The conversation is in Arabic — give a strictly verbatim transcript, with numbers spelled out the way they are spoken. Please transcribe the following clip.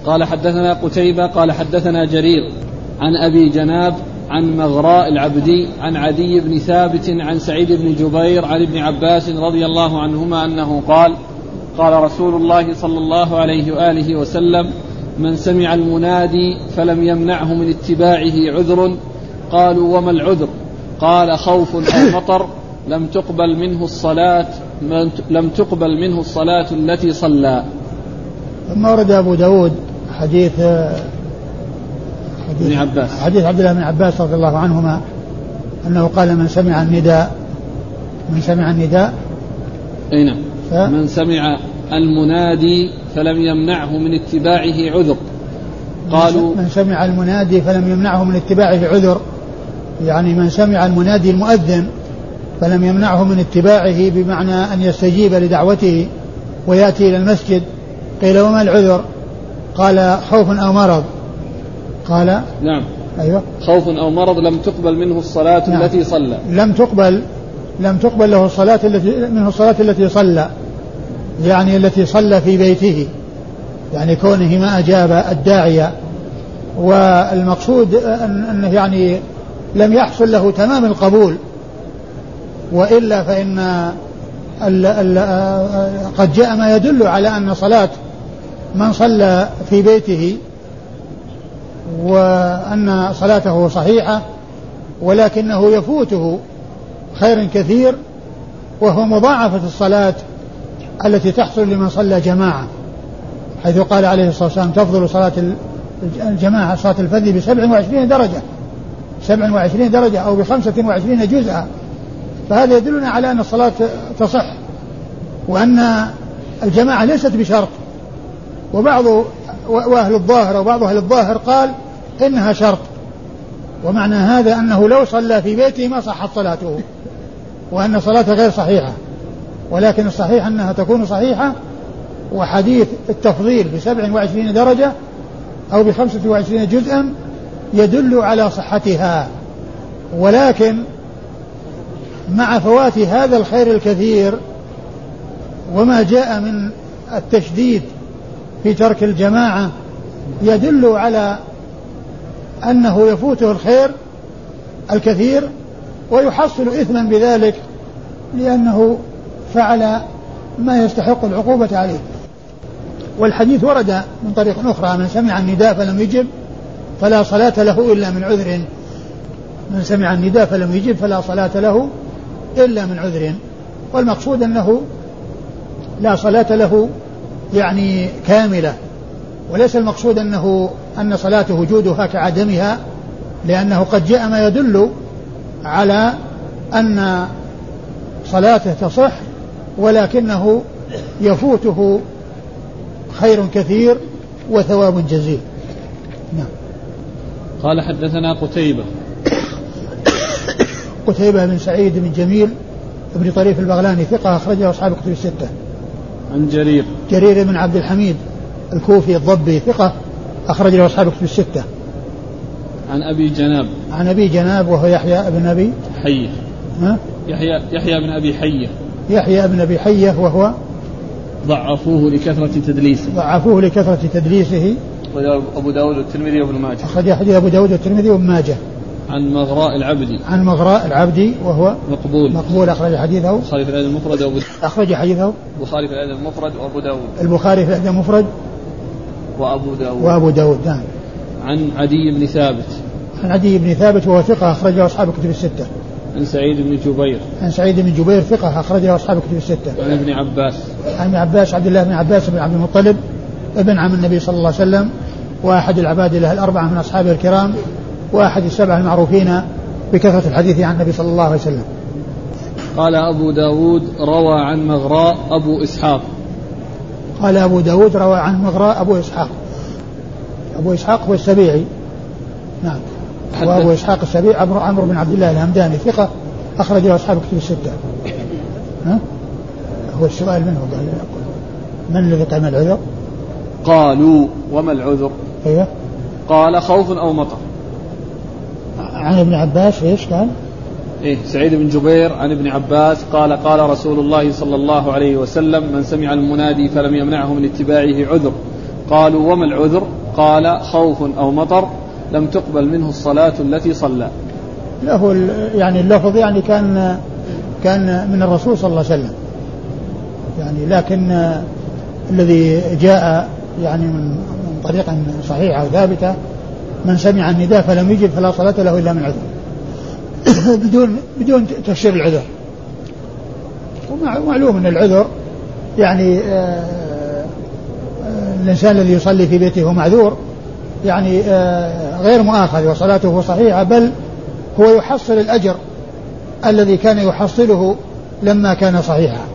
قال حدثنا قتيبة قال حدثنا جرير عن أبي جناب عن مغراء العبدي عن عدي بن ثابت عن سعيد بن جبير عن ابن عباس رضي الله عنهما أنه قال قال رسول الله صلى الله عليه وآله وسلم من سمع المنادي فلم يمنعه من اتباعه عذر قالوا وما العذر قال خوف أو مطر لم تقبل منه الصلاة لم تقبل منه الصلاة التي صلى. ثم ورد أبو داود حديث حديث ابن عباس حديث عبد الله بن عباس رضي الله عنهما أنه قال من سمع النداء من سمع النداء أي نعم ف... من سمع المنادي فلم يمنعه من اتباعه عذر قالوا من سمع المنادي فلم يمنعه من اتباعه عذر يعني من سمع المنادي المؤذن فلم يمنعه من اتباعه بمعنى أن يستجيب لدعوته ويأتي إلى المسجد. قيل وما العذر قال خوف أو مرض قال نعم أيوة خوف أو مرض لم تقبل منه الصلاة نعم. التي صلى لم تقبل لم تقبل له الصلاة التي منه الصلاة التي صلى يعني التي صلى في بيته يعني كونه ما أجاب الداعية. والمقصود أنه يعني لم يحصل له تمام القبول وإلا فإن ال ال قد جاء ما يدل على أن صلاة من صلى في بيته وأن صلاته صحيحة ولكنه يفوته خير كثير وهو مضاعفة الصلاة التي تحصل لمن صلى جماعة حيث قال عليه الصلاة والسلام تفضل صلاة الجماعة صلاة الفذ بسبع وعشرين درجة سبع وعشرين درجة أو بخمسة وعشرين جزءا. فهذا يدلنا على أن الصلاة تصح وأن الجماعة ليست بشرط. وبعض وأهل الظاهر وبعض أهل الظاهر قال إنها شرط ومعنى هذا أنه لو صلى في بيته ما صحت صلاته وأن صلاته غير صحيحة. ولكن الصحيح أنها تكون صحيحة وحديث التفضيل بسبع وعشرين درجة أو بخمسة وعشرين جزءا يدل على صحتها. ولكن مع فوات هذا الخير الكثير وما جاء من التشديد في ترك الجماعة يدل على أنه يفوته الخير الكثير ويحصل إثما بذلك لأنه فعل ما يستحق العقوبة عليه. والحديث ورد من طريق أخرى من سمع النداء فلم يجب فلا صلاة له إلا من عذر من سمع النداء فلم يجب فلا صلاة له إلا من عذر. والمقصود أنه لا صلاة له يعني كاملة وليس المقصود أنه أن صلاته وجودها كعدمها لأنه قد جاء ما يدل على أن صلاته تصح ولكنه يفوته خير كثير وثواب جزيل. نعم. قال حدثنا قتيبة قتيبة بن سعيد بن جميل ابن طريف البغلاني ثقة أخرجه أصحاب الكتب الستة. عن جرير جرير بن عبد الحميد الكوفي الضبي ثقة أخرج له أصحاب الكتب الستة. عن أبي جناب عن أبي جناب وهو يحيى بن أبي حية ها؟ يحيى يحيى بن أبي حية يحيى بن أبي حية وهو ضعفوه لكثرة تدليسه ضعفوه لكثرة تدليسه أبو داود والترمذي وابن ماجه أخرج حديث أبو داود والترمذي وابن ماجه. عن مغراء العبدي عن مغراء العبدي وهو مقبول مقبول أخرج حديثه البخاري في الأدب المفرد وأبو أخرج حديثه البخاري في الأدب المفرد وأبو داود البخاري في الأدب المفرد وأبو داود وأبو داود نعم. عن عدي بن ثابت عن عدي بن ثابت وهو ثقة أخرجه أصحاب الكتب الستة. عن سعيد بن جبير عن سعيد بن جبير ثقة أخرجه أصحاب الكتب الستة. عن ابن عباس عن ابن عباس عبد الله بن عباس بن عبد المطلب ابن عم النبي صلى الله عليه وسلم وأحد العباد له الأربعة من أصحابه الكرام وأحد السبع المعروفين بكثرة الحديث عن النبي صلى الله عليه وسلم. قال أبو داود روى عن مغراء أبو إسحاق. قال أبو داود روى عن مغراء أبو إسحاق. أبو إسحاق هو السبيعي نعم. وأبو إسحاق السبيعي عمرو بن عبد الله الهمداني ثقة أخرج له أصحاب الكتب الستة. ها؟ هو السؤال منه قال من الذي قام العذر؟ قالوا وما العذر؟ أيوه. قال خوف أو مطر. عن ابن عباس ايش قال؟ إيه سعيد بن جبير عن ابن عباس قال قال رسول الله صلى الله عليه وسلم من سمع المنادي فلم يمنعه من اتباعه عذر قالوا وما العذر؟ قال خوف أو مطر لم تقبل منه الصلاة التي صلى. له يعني اللفظ يعني كان كان من الرسول صلى الله عليه وسلم يعني، لكن الذي جاء يعني من طريق صحيحة وثابتة من سمع النداء فلم يجب فلا صلاة له إلا من عذر بدون بدون تفسير العذر. ومعلوم أن العذر يعني آآ آآ الإنسان الذي يصلي في بيته هو معذور يعني غير مؤاخذ وصلاته صحيحة، بل هو يحصل الأجر الذي كان يحصله لما كان صحيحا.